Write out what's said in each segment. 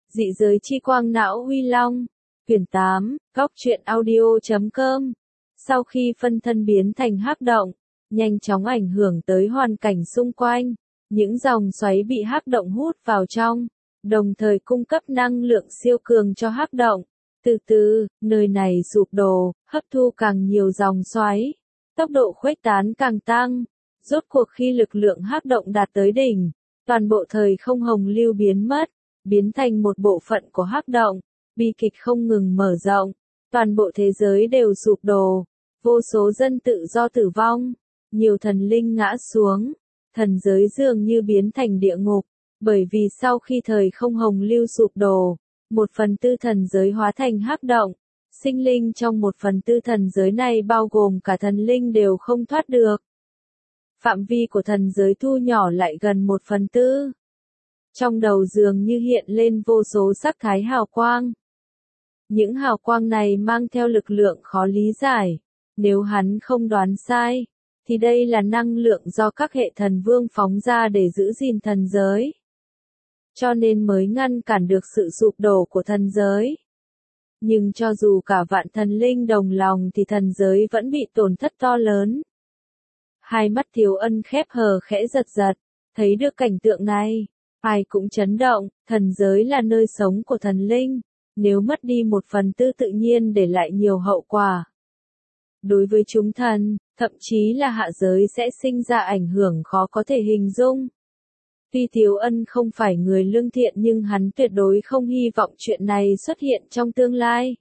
Dị giới chi quang não Huy Long, quyển 8, góc truyện audio.com. Sau khi phân thân biến thành hắc động, nhanh chóng ảnh hưởng tới hoàn cảnh xung quanh, những dòng xoáy bị hắc động hút vào trong, đồng thời cung cấp năng lượng siêu cường cho hắc động. Từ từ, nơi này sụp đổ, hấp thu càng nhiều dòng xoáy, tốc độ khuếch tán càng tăng. Rốt cuộc khi lực lượng hắc động đạt tới đỉnh, toàn bộ thời không hồng lưu biến mất, biến thành một bộ phận của hắc động, bi kịch không ngừng mở rộng, toàn bộ thế giới đều sụp đổ, vô số dân tự do tử vong, nhiều thần linh ngã xuống, thần giới dường như biến thành địa ngục, bởi vì sau khi thời không hồng lưu sụp đổ, 1/4 thần giới hóa thành hắc động, sinh linh trong 1/4 thần giới này bao gồm cả thần linh đều không thoát được. Phạm vi của thần giới thu nhỏ lại gần 1/4. Trong đầu dường như hiện lên vô số sắc thái hào quang. Những hào quang này mang theo lực lượng khó lý giải. Nếu hắn không đoán sai, thì đây là năng lượng do các hệ thần vương phóng ra để giữ gìn thần giới. Cho nên mới ngăn cản được sự sụp đổ của thần giới. Nhưng cho dù cả vạn thần linh đồng lòng thì thần giới vẫn bị tổn thất to lớn. Hai mắt Thiếu Ân khép hờ khẽ giật giật, thấy được cảnh tượng này. Ai cũng chấn động, thần giới là nơi sống của thần linh, nếu mất đi 1/4 tự nhiên để lại nhiều hậu quả. Đối với chúng thần, thậm chí là hạ giới sẽ sinh ra ảnh hưởng khó có thể hình dung. Tuy Thiếu Ân không phải người lương thiện nhưng hắn tuyệt đối không hy vọng chuyện này xuất hiện trong tương lai.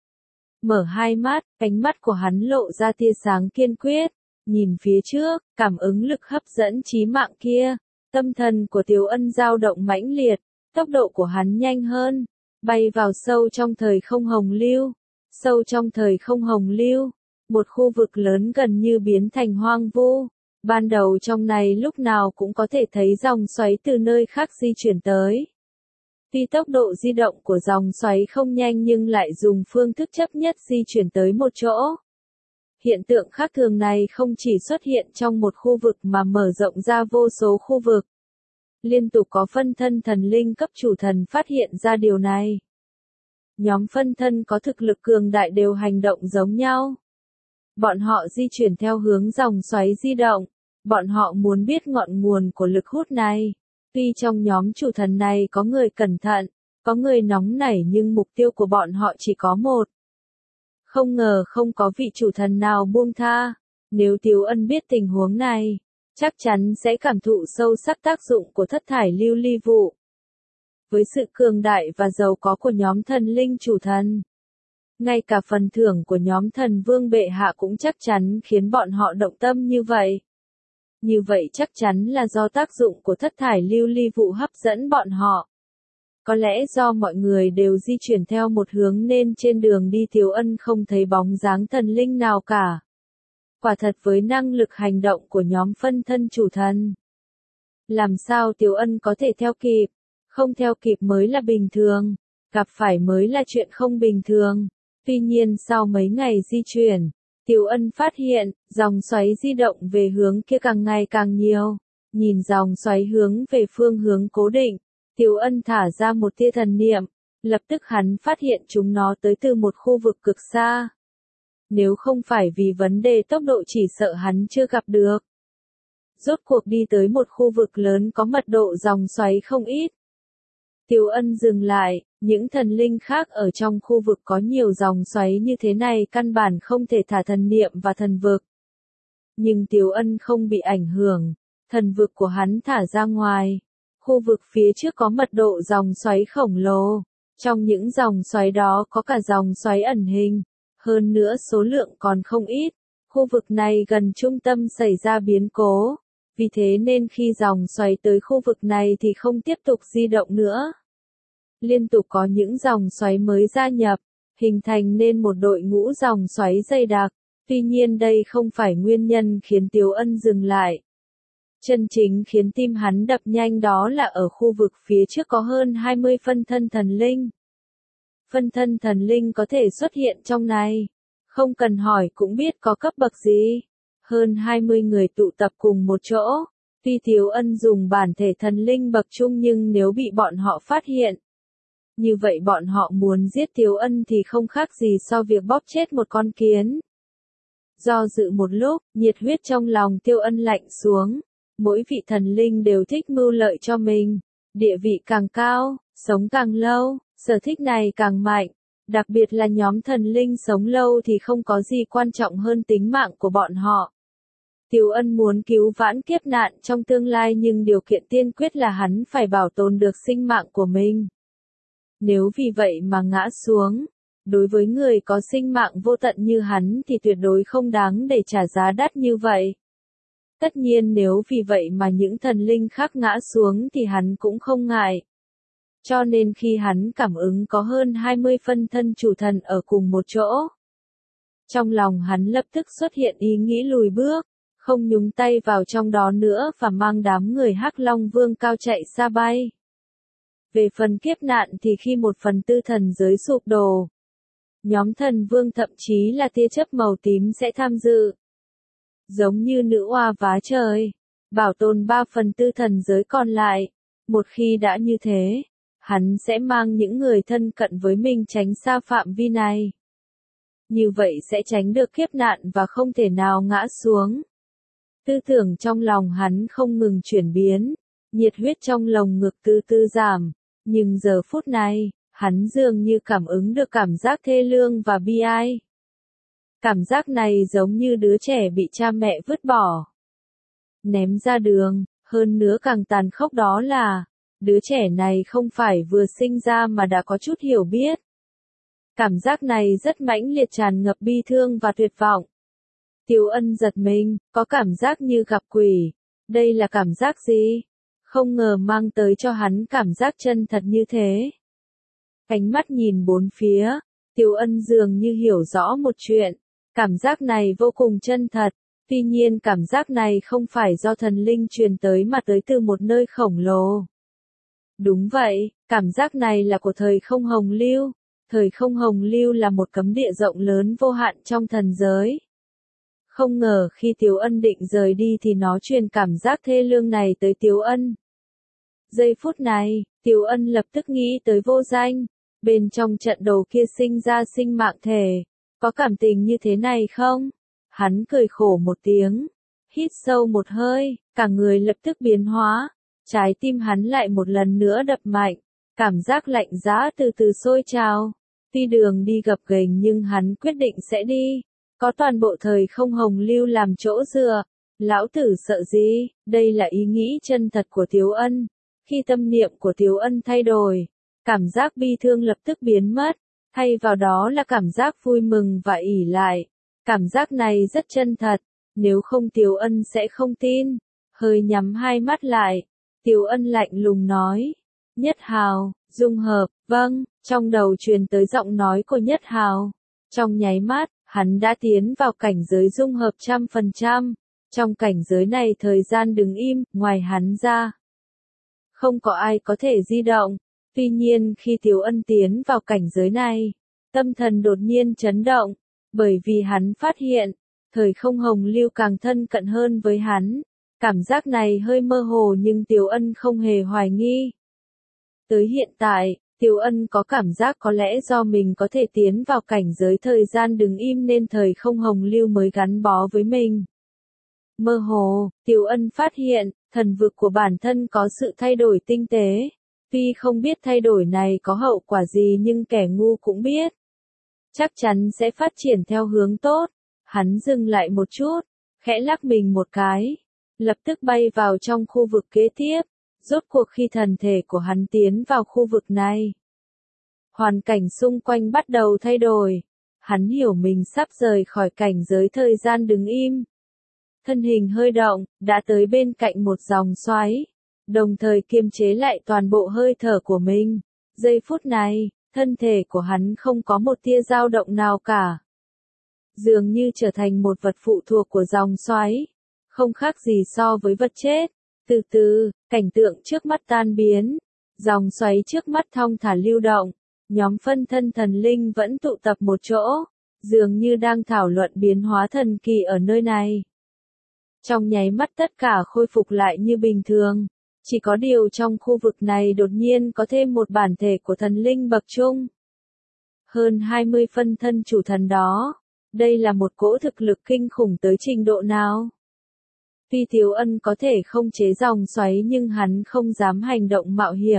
Mở hai mắt, ánh mắt của hắn lộ ra tia sáng kiên quyết, nhìn phía trước, cảm ứng lực hấp dẫn chí mạng kia. Tâm thần của Thiếu Ân dao động mãnh liệt, tốc độ của hắn nhanh hơn, bay vào sâu trong thời không hồng lưu. Sâu trong thời không hồng lưu, một khu vực lớn gần như biến thành hoang vu. Ban đầu trong này lúc nào cũng có thể thấy dòng xoáy từ nơi khác di chuyển tới. Tuy tốc độ di động của dòng xoáy không nhanh nhưng lại dùng phương thức chấp nhất di chuyển tới một chỗ. Hiện tượng khác thường này không chỉ xuất hiện trong một khu vực mà mở rộng ra vô số khu vực. Liên tục có phân thân thần linh cấp chủ thần phát hiện ra điều này. Nhóm phân thân có thực lực cường đại đều hành động giống nhau. Bọn họ di chuyển theo hướng dòng xoáy di động. Bọn họ muốn biết ngọn nguồn của lực hút này. Tuy trong nhóm chủ thần này có người cẩn thận, có người nóng nảy nhưng mục tiêu của bọn họ chỉ có một. Không ngờ không có vị chủ thần nào buông tha. Nếu Thiếu Ân biết tình huống này, chắc chắn sẽ cảm thụ sâu sắc tác dụng của thất thải lưu ly vụ. Với sự cường đại và giàu có của nhóm thần linh chủ thần, ngay cả phần thưởng của nhóm thần vương bệ hạ cũng chắc chắn khiến bọn họ động tâm như vậy. Như vậy chắc chắn là do tác dụng của thất thải lưu ly vụ hấp dẫn bọn họ. Có lẽ do mọi người đều di chuyển theo một hướng nên trên đường đi Thiếu Ân không thấy bóng dáng thần linh nào cả. Quả thật với năng lực hành động của nhóm phân thân chủ thần, làm sao Thiếu Ân có thể theo kịp? Không theo kịp mới là bình thường, gặp phải mới là chuyện không bình thường. Tuy nhiên sau mấy ngày di chuyển, Thiếu Ân phát hiện, dòng xoáy di động về hướng kia càng ngày càng nhiều. Nhìn dòng xoáy hướng về phương hướng cố định, Thiếu Ân thả ra một tia thần niệm, lập tức hắn phát hiện chúng nó tới từ một khu vực cực xa. Nếu không phải vì vấn đề tốc độ chỉ sợ hắn chưa gặp được. Rốt cuộc đi tới một khu vực lớn có mật độ dòng xoáy không ít. Thiếu Ân dừng lại, những thần linh khác ở trong khu vực có nhiều dòng xoáy như thế này căn bản không thể thả thần niệm và thần vực. Nhưng Thiếu Ân không bị ảnh hưởng, thần vực của hắn thả ra ngoài. Khu vực phía trước có mật độ dòng xoáy khổng lồ. Trong những dòng xoáy đó có cả dòng xoáy ẩn hình. Hơn nữa số lượng còn không ít. Khu vực này gần trung tâm xảy ra biến cố. Vì thế nên khi dòng xoáy tới khu vực này thì không tiếp tục di động nữa. Liên tục có những dòng xoáy mới gia nhập, hình thành nên một đội ngũ dòng xoáy dày đặc. Tuy nhiên đây không phải nguyên nhân khiến Thiếu Ân dừng lại. Chân chính khiến tim hắn đập nhanh đó là ở khu vực phía trước có hơn 20 phân thân thần linh. Phân thân thần linh có thể xuất hiện trong này. Không cần hỏi cũng biết có cấp bậc gì. Hơn 20 người tụ tập cùng một chỗ. Tuy Thiếu Ân dùng bản thể thần linh bậc trung nhưng nếu bị bọn họ phát hiện, Như vậy bọn họ muốn giết Tiếu Ân thì không khác gì so việc bóp chết một con kiến. Do dự một lúc, nhiệt huyết trong lòng Tiêu Ân lạnh xuống. Mỗi vị thần linh đều thích mưu lợi cho mình. Địa vị càng cao, sống càng lâu, sở thích này càng mạnh. Đặc biệt là nhóm thần linh sống lâu thì không có gì quan trọng hơn tính mạng của bọn họ. Tiếu Ân muốn cứu vãn kiếp nạn trong tương lai nhưng điều kiện tiên quyết là hắn phải bảo tồn được sinh mạng của mình. Nếu vì vậy mà ngã xuống, đối với người có sinh mạng vô tận như hắn thì tuyệt đối không đáng để trả giá đắt như vậy. Tất nhiên nếu vì vậy mà những thần linh khác ngã xuống thì hắn cũng không ngại. Cho nên khi hắn cảm ứng có hơn 20 phân thân chủ thần ở cùng một chỗ, trong lòng hắn lập tức xuất hiện ý nghĩ lùi bước, không nhúng tay vào trong đó nữa và mang đám người Hắc Long Vương cao chạy xa bay. Về phần kiếp nạn thì khi 1/4 thần giới sụp đổ, nhóm thần vương thậm chí là tia chớp màu tím sẽ tham dự. Giống như nữ oa vá trời, bảo tồn 3/4 thần giới còn lại. Một khi đã như thế, hắn sẽ mang những người thân cận với mình tránh xa phạm vi này. Như vậy sẽ tránh được kiếp nạn và không thể nào ngã xuống. Tư tưởng trong lòng hắn không ngừng chuyển biến, nhiệt huyết trong lồng ngực từ từ giảm, nhưng giờ phút này, hắn dường như cảm ứng được cảm giác thê lương và bi ai. Cảm giác này giống như đứa trẻ bị cha mẹ vứt bỏ, ném ra đường, hơn nữa càng tàn khốc đó là, đứa trẻ này không phải vừa sinh ra mà đã có chút hiểu biết. Cảm giác này rất mãnh liệt tràn ngập bi thương và tuyệt vọng. Tiếu Ân giật mình, có cảm giác như gặp quỷ. Đây là cảm giác gì? Không ngờ mang tới cho hắn cảm giác chân thật như thế. Ánh mắt nhìn bốn phía, Tiếu Ân dường như hiểu rõ một chuyện. Cảm giác này vô cùng chân thật. Tuy nhiên cảm giác này không phải do thần linh truyền tới mà tới từ một nơi khổng lồ. Đúng vậy, cảm giác này là của thời không hồng lưu. Thời không hồng lưu là một cấm địa rộng lớn vô hạn trong thần giới. Không ngờ khi Tiếu Ân định rời đi thì nó truyền cảm giác thê lương này tới Tiếu Ân. Giây phút này, Tiếu Ân lập tức nghĩ tới vô danh. Bên trong trận đồ kia sinh ra sinh mạng thể. Có cảm tình như thế này không? Hắn cười khổ một tiếng. Hít sâu một hơi, cả người lập tức biến hóa. Trái tim hắn lại một lần nữa đập mạnh. Cảm giác lạnh giá từ từ sôi trào. Tuy đường đi gập ghềnh nhưng hắn quyết định sẽ đi. Có toàn bộ thời không hồng lưu làm chỗ dựa. Lão tử sợ gì? Đây là ý nghĩ chân thật của Tiếu Ân. Khi tâm niệm của Tiếu Ân thay đổi, cảm giác bi thương lập tức biến mất. Thay vào đó là cảm giác vui mừng và ỷ lại. Cảm giác này rất chân thật. Nếu không Tiếu Ân sẽ không tin. Hơi nhắm hai mắt lại. Tiếu Ân lạnh lùng nói. Nhất Hào, dung hợp, vâng, trong đầu truyền tới giọng nói của Nhất Hào. Trong nháy mắt, hắn đã tiến vào cảnh giới dung hợp 100%. Trong cảnh giới này thời gian đứng im, ngoài hắn ra. Không có ai có thể di động. Tuy nhiên khi Tiếu Ân tiến vào cảnh giới này, tâm thần đột nhiên chấn động. Bởi vì hắn phát hiện, thời không hồng lưu càng thân cận hơn với hắn. Cảm giác này hơi mơ hồ nhưng Tiếu Ân không hề hoài nghi. Tới hiện tại, Tiếu Ân có cảm giác có lẽ do mình có thể tiến vào cảnh giới thời gian đứng im nên thời không hồng lưu mới gắn bó với mình. Mơ hồ, Tiếu Ân phát hiện, thần vực của bản thân có sự thay đổi tinh tế. Tuy không biết thay đổi này có hậu quả gì nhưng kẻ ngu cũng biết. Chắc chắn sẽ phát triển theo hướng tốt. Hắn dừng lại một chút, khẽ lắc mình một cái. Lập tức bay vào trong khu vực kế tiếp. Rốt cuộc khi thần thể của hắn tiến vào khu vực này, hoàn cảnh xung quanh bắt đầu thay đổi. Hắn hiểu mình sắp rời khỏi cảnh giới thời gian đứng im. Thân hình hơi động, đã tới bên cạnh một dòng xoáy, đồng thời kiềm chế lại toàn bộ hơi thở của mình. Giây phút này, thân thể của hắn không có một tia dao động nào cả. Dường như trở thành một vật phụ thuộc của dòng xoáy, không khác gì so với vật chết. Từ từ, cảnh tượng trước mắt tan biến, dòng xoáy trước mắt thong thả lưu động, nhóm phân thân thần linh vẫn tụ tập một chỗ, dường như đang thảo luận biến hóa thần kỳ ở nơi này. Trong nháy mắt tất cả khôi phục lại như bình thường, Chỉ có điều trong khu vực này đột nhiên có thêm một bản thể của thần linh bậc trung. Hơn 20 phân thân chủ thần đó. Đây là một cỗ thực lực kinh khủng tới trình độ nào? Tuy Tiếu Ân có thể không chế dòng xoáy nhưng hắn không dám hành động mạo hiểm.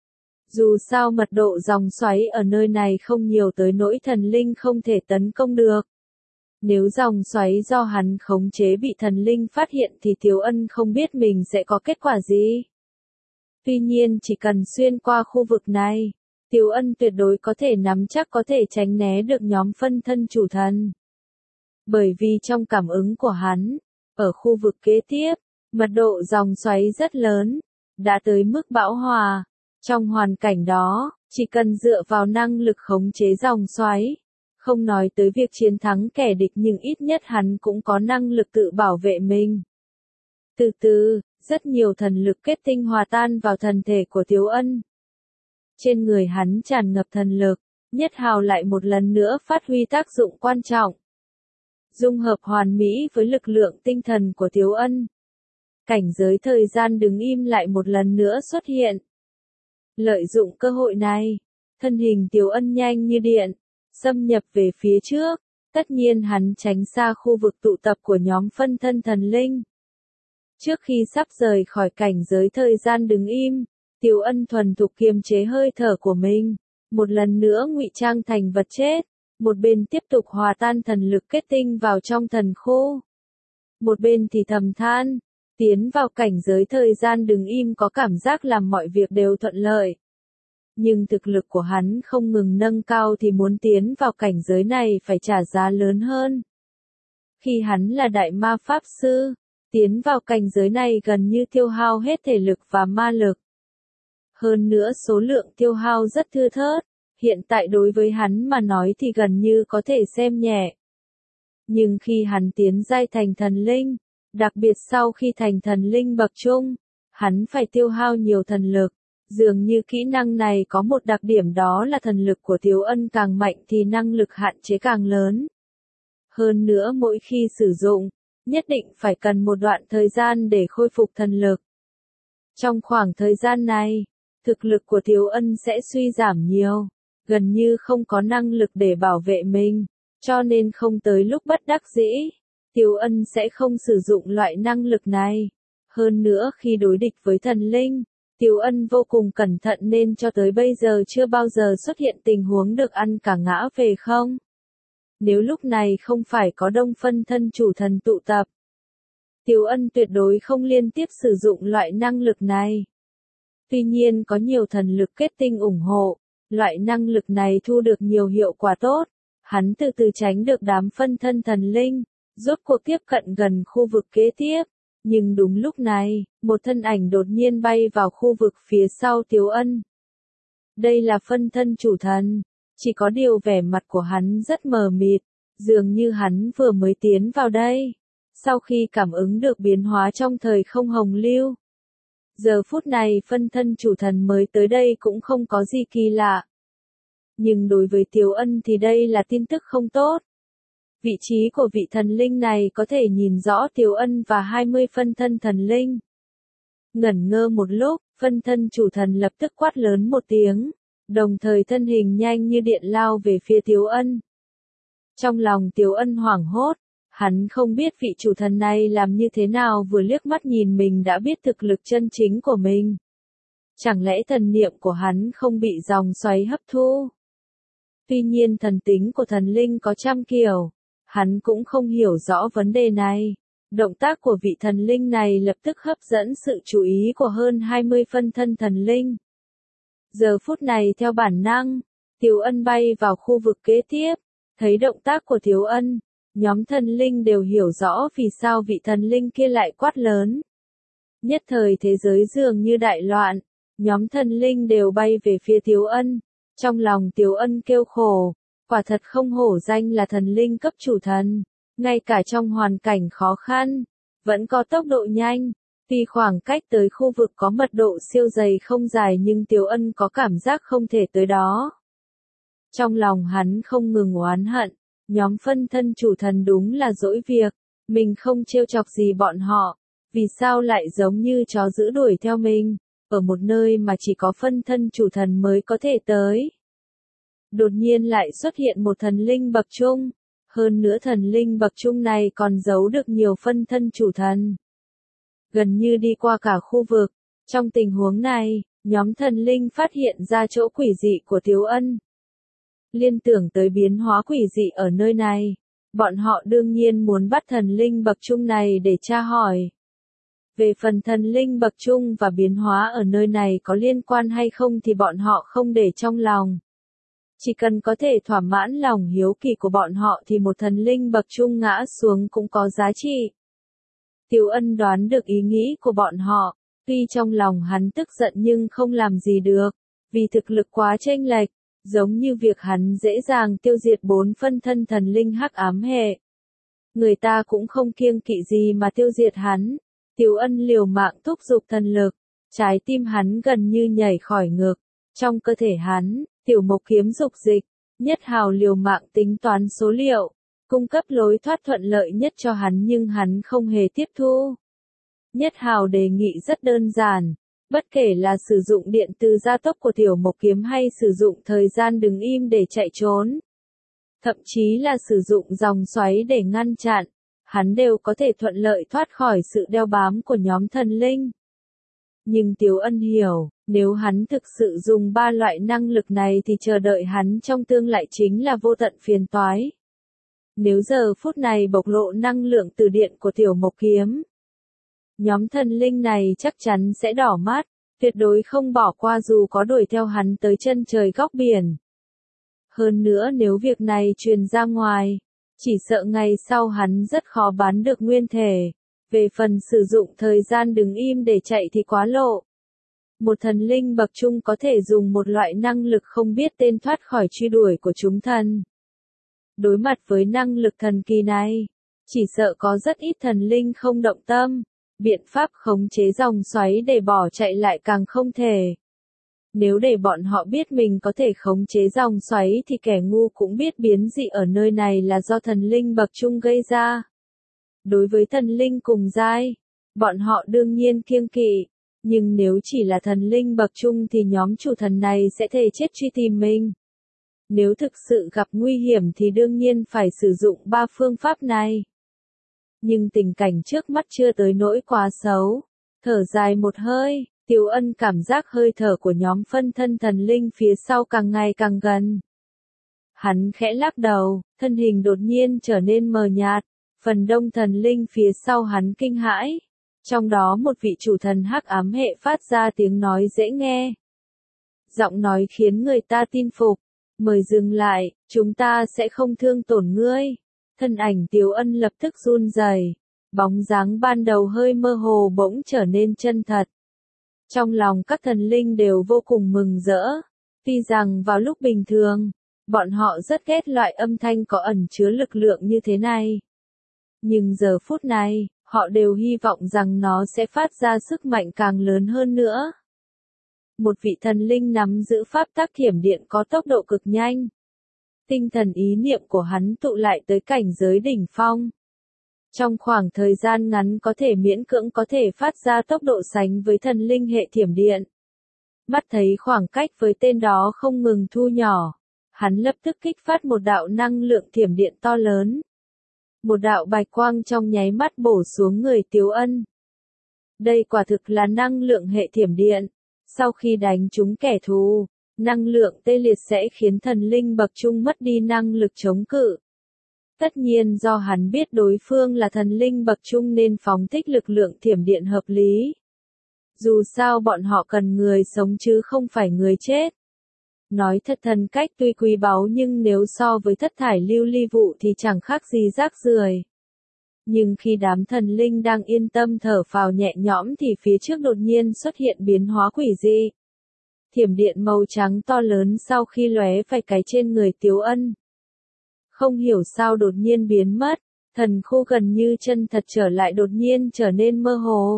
Dù sao mật độ dòng xoáy ở nơi này không nhiều tới nỗi thần linh không thể tấn công được. Nếu dòng xoáy do hắn khống chế bị thần linh phát hiện thì Tiếu Ân không biết mình sẽ có kết quả gì. Tuy nhiên chỉ cần xuyên qua khu vực này, Tiếu Ân tuyệt đối có thể nắm chắc có thể tránh né được nhóm phân thân chủ thần. Bởi vì trong cảm ứng của hắn, ở khu vực kế tiếp, mật độ dòng xoáy rất lớn, đã tới mức bão hòa. Trong hoàn cảnh đó, chỉ cần dựa vào năng lực khống chế dòng xoáy, không nói tới việc chiến thắng kẻ địch nhưng ít nhất hắn cũng có năng lực tự bảo vệ mình. Từ từ, rất nhiều thần lực kết tinh hòa tan vào thân thể của Tiếu Ân. Trên người hắn tràn ngập thần lực, nhất hào lại một lần nữa phát huy tác dụng quan trọng. Dung hợp hoàn mỹ với lực lượng tinh thần của Tiếu Ân. Cảnh giới thời gian đứng im lại một lần nữa xuất hiện. Lợi dụng cơ hội này, thân hình Tiếu Ân nhanh như điện, xâm nhập về phía trước, tất nhiên hắn tránh xa khu vực tụ tập của nhóm phân thân thần linh. Trước khi sắp rời khỏi cảnh giới thời gian đứng im, Tiếu Ân thuần thục kiềm chế hơi thở của mình, một lần nữa ngụy trang thành vật chết, một bên tiếp tục hòa tan thần lực kết tinh vào trong thần khu. Một bên thì thầm than, tiến vào cảnh giới thời gian đứng im có cảm giác làm mọi việc đều thuận lợi. Nhưng thực lực của hắn không ngừng nâng cao thì muốn tiến vào cảnh giới này phải trả giá lớn hơn. Khi hắn là đại ma pháp sư, tiến vào cảnh giới này gần như tiêu hao hết thể lực và ma lực. Hơn nữa số lượng tiêu hao rất thưa thớt, hiện tại đối với hắn mà nói thì gần như có thể xem nhẹ. Nhưng khi hắn tiến giai thành thần linh, đặc biệt sau khi thành thần linh bậc trung, hắn phải tiêu hao nhiều thần lực. Dường như kỹ năng này có một đặc điểm đó là thần lực của Tiếu Ân càng mạnh thì năng lực hạn chế càng lớn. Hơn nữa mỗi khi sử dụng, nhất định phải cần một đoạn thời gian để khôi phục thần lực. Trong khoảng thời gian này, thực lực của Tiếu Ân sẽ suy giảm nhiều, gần như không có năng lực để bảo vệ mình, cho nên không tới lúc bất đắc dĩ, Tiếu Ân sẽ không sử dụng loại năng lực này. Hơn nữa khi đối địch với thần linh, Tiếu Ân vô cùng cẩn thận nên cho tới bây giờ chưa bao giờ xuất hiện tình huống được ăn cả ngã về không. Nếu lúc này không phải có đông phân thân chủ thần tụ tập, Tiếu Ân tuyệt đối không liên tiếp sử dụng loại năng lực này. Tuy nhiên có nhiều thần lực kết tinh ủng hộ, loại năng lực này thu được nhiều hiệu quả tốt, hắn từ từ tránh được đám phân thân thần linh, rốt cuộc tiếp cận gần khu vực kế tiếp. Nhưng đúng lúc này, một thân ảnh đột nhiên bay vào khu vực phía sau Tiếu Ân. Đây là phân thân chủ thần, chỉ có điều vẻ mặt của hắn rất mờ mịt, dường như hắn vừa mới tiến vào đây, sau khi cảm ứng được biến hóa trong thời không hồng lưu. Giờ phút này phân thân chủ thần mới tới đây cũng không có gì kỳ lạ. Nhưng đối với Tiếu Ân thì đây là tin tức không tốt. Vị trí của vị thần linh này có thể nhìn rõ Tiếu Ân và 20 phân thân thần linh. Ngẩn ngơ một lúc, phân thân chủ thần lập tức quát lớn một tiếng, đồng thời thân hình nhanh như điện lao về phía Tiếu Ân. Trong lòng Tiếu Ân hoảng hốt, hắn không biết vị chủ thần này làm như thế nào vừa liếc mắt nhìn mình đã biết thực lực chân chính của mình. Chẳng lẽ thần niệm của hắn không bị dòng xoáy hấp thu? Tuy nhiên thần tính của thần linh có trăm kiểu. Hắn cũng không hiểu rõ vấn đề này. Động tác của vị thần linh này lập tức hấp dẫn sự chú ý của hơn 20 phân thân thần linh. Giờ phút này theo bản năng, Tiếu Ân bay vào khu vực kế tiếp, thấy động tác của Tiếu Ân, nhóm thần linh đều hiểu rõ vì sao vị thần linh kia lại quát lớn. Nhất thời thế giới dường như đại loạn, nhóm thần linh đều bay về phía Tiếu Ân. Trong lòng Tiếu Ân kêu khổ. Quả thật không hổ danh là thần linh cấp chủ thần, ngay cả trong hoàn cảnh khó khăn, vẫn có tốc độ nhanh. Tuy khoảng cách tới khu vực có mật độ siêu dày không dài nhưng Tiếu Ân có cảm giác không thể tới đó. Trong lòng hắn không ngừng oán hận, nhóm phân thân chủ thần đúng là dỗi việc, mình không trêu chọc gì bọn họ, Vì sao lại giống như chó dữ đuổi theo mình, ở một nơi mà chỉ có phân thân chủ thần mới có thể tới? Đột nhiên lại xuất hiện một thần linh bậc trung, hơn nữa thần linh bậc trung này còn giấu được nhiều phân thân chủ thần. Gần như đi qua cả khu vực, trong tình huống này, nhóm thần linh phát hiện ra chỗ quỷ dị của Tiếu Ân. Liên tưởng tới biến hóa quỷ dị ở nơi này, bọn họ đương nhiên muốn bắt thần linh bậc trung này để tra hỏi. Về phần thần linh bậc trung và biến hóa ở nơi này có liên quan hay không thì bọn họ không để trong lòng. Chỉ cần có thể thỏa mãn lòng hiếu kỳ của bọn họ thì một thần linh bậc trung ngã xuống cũng có giá trị. Tiếu Ân đoán được ý nghĩ của bọn họ, tuy trong lòng hắn tức giận nhưng không làm gì được, vì thực lực quá chênh lệch, giống như việc hắn dễ dàng tiêu diệt 4 phân thân thần linh hắc ám hệ. Người ta cũng không kiêng kỵ gì mà tiêu diệt hắn. Tiếu Ân liều mạng thúc giục thần lực, trái tim hắn gần như nhảy khỏi ngực. Trong cơ thể hắn, tiểu mộc kiếm dục dịch, Nhất Hào liều mạng tính toán số liệu, cung cấp lối thoát thuận lợi nhất cho hắn nhưng hắn không hề tiếp thu. Nhất Hào đề nghị rất đơn giản, bất kể là sử dụng điện từ gia tốc của tiểu mộc kiếm hay sử dụng thời gian đứng im để chạy trốn, thậm chí là sử dụng dòng xoáy để ngăn chặn, hắn đều có thể thuận lợi thoát khỏi sự đeo bám của nhóm thần linh. Nhưng Tiếu Ân hiểu, nếu hắn thực sự dùng 3 loại năng lực này thì chờ đợi hắn trong tương lai chính là vô tận phiền toái. Nếu giờ phút này bộc lộ năng lượng từ điện của tiểu mộc kiếm, nhóm thần linh này chắc chắn sẽ đỏ mắt, tuyệt đối không bỏ qua dù có đuổi theo hắn tới chân trời góc biển. Hơn nữa nếu việc này truyền ra ngoài, chỉ sợ ngày sau hắn rất khó bán được nguyên thể. Về phần sử dụng thời gian đứng im để chạy thì quá lộ. Một thần linh bậc trung có thể dùng một loại năng lực không biết tên thoát khỏi truy đuổi của chúng thần. Đối mặt với năng lực thần kỳ này, chỉ sợ có rất ít thần linh không động tâm, biện pháp khống chế dòng xoáy để bỏ chạy lại càng không thể. Nếu để bọn họ biết mình có thể khống chế dòng xoáy thì kẻ ngu cũng biết biến dị ở nơi này là do thần linh bậc trung gây ra. Đối với thần linh cùng giai, bọn họ đương nhiên kiêng kỵ, nhưng nếu chỉ là thần linh bậc trung thì nhóm chủ thần này sẽ thề chết truy tìm mình. Nếu thực sự gặp nguy hiểm thì đương nhiên phải sử dụng 3 phương pháp này. Nhưng tình cảnh trước mắt chưa tới nỗi quá xấu. Thở dài một hơi, Tiếu Ân cảm giác hơi thở của nhóm phân thân thần linh phía sau càng ngày càng gần. Hắn khẽ lắc đầu, thân hình đột nhiên trở nên mờ nhạt. Phần đông thần linh phía sau hắn kinh hãi, trong đó một vị chủ thần hắc ám hệ phát ra tiếng nói dễ nghe. Giọng nói khiến người ta tin phục, mời dừng lại, chúng ta sẽ không thương tổn ngươi. Thân ảnh Tiếu Ân lập tức run rẩy, bóng dáng ban đầu hơi mơ hồ bỗng trở nên chân thật. Trong lòng các thần linh đều vô cùng mừng rỡ, tuy rằng vào lúc bình thường, bọn họ rất ghét loại âm thanh có ẩn chứa lực lượng như thế này. Nhưng giờ phút này, họ đều hy vọng rằng nó sẽ phát ra sức mạnh càng lớn hơn nữa. Một vị thần linh nắm giữ pháp tắc thiểm điện có tốc độ cực nhanh. Tinh thần ý niệm của hắn tụ lại tới cảnh giới đỉnh phong. Trong khoảng thời gian ngắn có thể miễn cưỡng có thể phát ra tốc độ sánh với thần linh hệ thiểm điện. Mắt thấy khoảng cách với tên đó không ngừng thu nhỏ, hắn lập tức kích phát một đạo năng lượng thiểm điện to lớn. Một đạo bạch quang trong nháy mắt bổ xuống người Tiếu Ân. Đây quả thực là năng lượng hệ thiểm điện. Sau khi đánh trúng kẻ thù, năng lượng tê liệt sẽ khiến thần linh bậc trung mất đi năng lực chống cự. Tất nhiên do hắn biết đối phương là thần linh bậc trung nên phóng thích lực lượng thiểm điện hợp lý. Dù sao bọn họ cần người sống chứ không phải người chết. Nói thật thần cách tuy quý báu nhưng nếu so với thất thải lưu ly vụ thì chẳng khác gì rác rưởi. Nhưng khi đám thần linh đang yên tâm thở phào nhẹ nhõm thì phía trước đột nhiên xuất hiện biến hóa quỷ dị. Thiểm điện màu trắng to lớn sau khi lóe vài cái trên người Tiếu Ân. Không hiểu sao đột nhiên biến mất, thần khu gần như chân thật trở lại đột nhiên trở nên mơ hồ.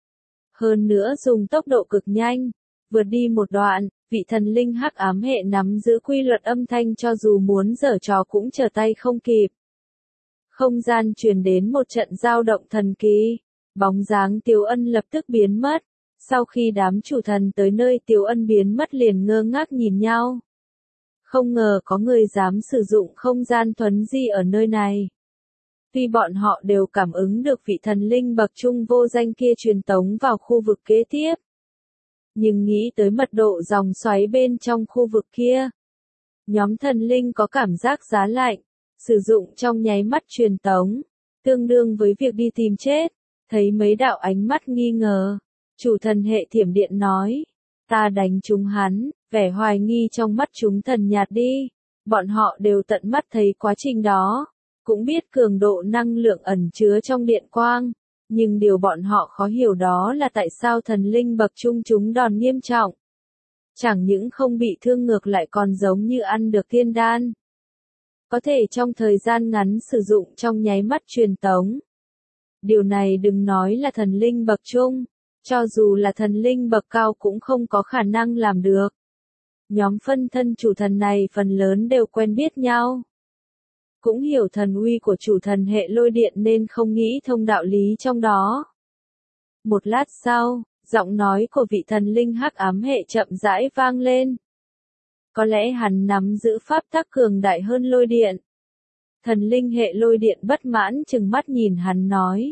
Hơn nữa dùng tốc độ cực nhanh, vượt đi một đoạn, vị thần linh hắc ám hệ nắm giữ quy luật âm thanh cho dù muốn giở trò cũng trở tay không kịp. Không gian truyền đến một trận dao động thần kỳ, Bóng dáng Tiếu Ân lập tức biến mất. Sau khi đám chủ thần tới nơi Tiếu Ân biến mất liền ngơ ngác nhìn nhau. Không ngờ có người dám sử dụng không gian thuấn di ở nơi này. Tuy bọn họ đều cảm ứng được vị thần linh bậc trung vô danh kia truyền tống vào khu vực kế tiếp. Nhưng nghĩ tới mật độ dòng xoáy bên trong khu vực kia. Nhóm thần linh có cảm giác giá lạnh, sử dụng trong nháy mắt truyền tống, tương đương với việc đi tìm chết. Thấy mấy đạo ánh mắt nghi ngờ, chủ thần hệ thiểm điện nói, ta đánh trúng hắn, vẻ hoài nghi trong mắt chúng thần nhạt đi. Bọn họ đều tận mắt thấy quá trình đó, cũng biết cường độ năng lượng ẩn chứa trong điện quang, nhưng điều bọn họ khó hiểu đó là tại sao thần linh bậc trung chúng đòn nghiêm trọng. Chẳng những không bị thương ngược lại còn giống như ăn được tiên đan. Có thể trong thời gian ngắn sử dụng trong nháy mắt truyền tống. Điều này đừng nói là thần linh bậc trung, cho dù là thần linh bậc cao cũng không có khả năng làm được. Nhóm phân thân chủ thần này phần lớn đều quen biết nhau. Cũng hiểu thần uy của chủ thần hệ lôi điện nên không nghĩ thông đạo lý trong đó. Một lát sau, giọng nói của vị thần linh hắc ám hệ chậm rãi vang lên. Có lẽ hắn nắm giữ pháp tắc cường đại hơn lôi điện. Thần linh hệ lôi điện bất mãn trừng mắt nhìn hắn nói.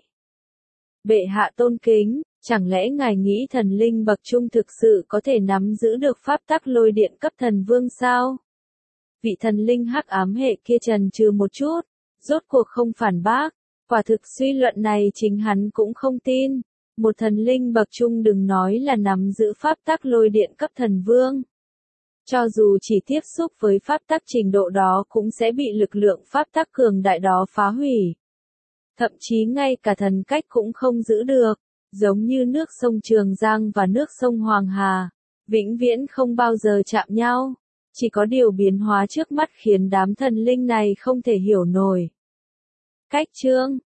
Bệ hạ tôn kính, chẳng lẽ ngài nghĩ thần linh bậc trung thực sự có thể nắm giữ được pháp tắc lôi điện cấp thần vương sao? Vị thần linh hắc ám hệ kia chần chừ một chút, rốt cuộc không phản bác. Quả thực suy luận này chính hắn cũng không tin. Một thần linh bậc trung đừng nói là nắm giữ pháp tắc lôi điện cấp thần vương. Cho dù chỉ tiếp xúc với pháp tắc trình độ đó cũng sẽ bị lực lượng pháp tắc cường đại đó phá hủy. Thậm chí ngay cả thần cách cũng không giữ được, giống như nước sông Trường Giang và nước sông Hoàng Hà, vĩnh viễn không bao giờ chạm nhau. Chỉ có điều biến hóa trước mắt khiến đám thần linh này không thể hiểu nổi. Cách chương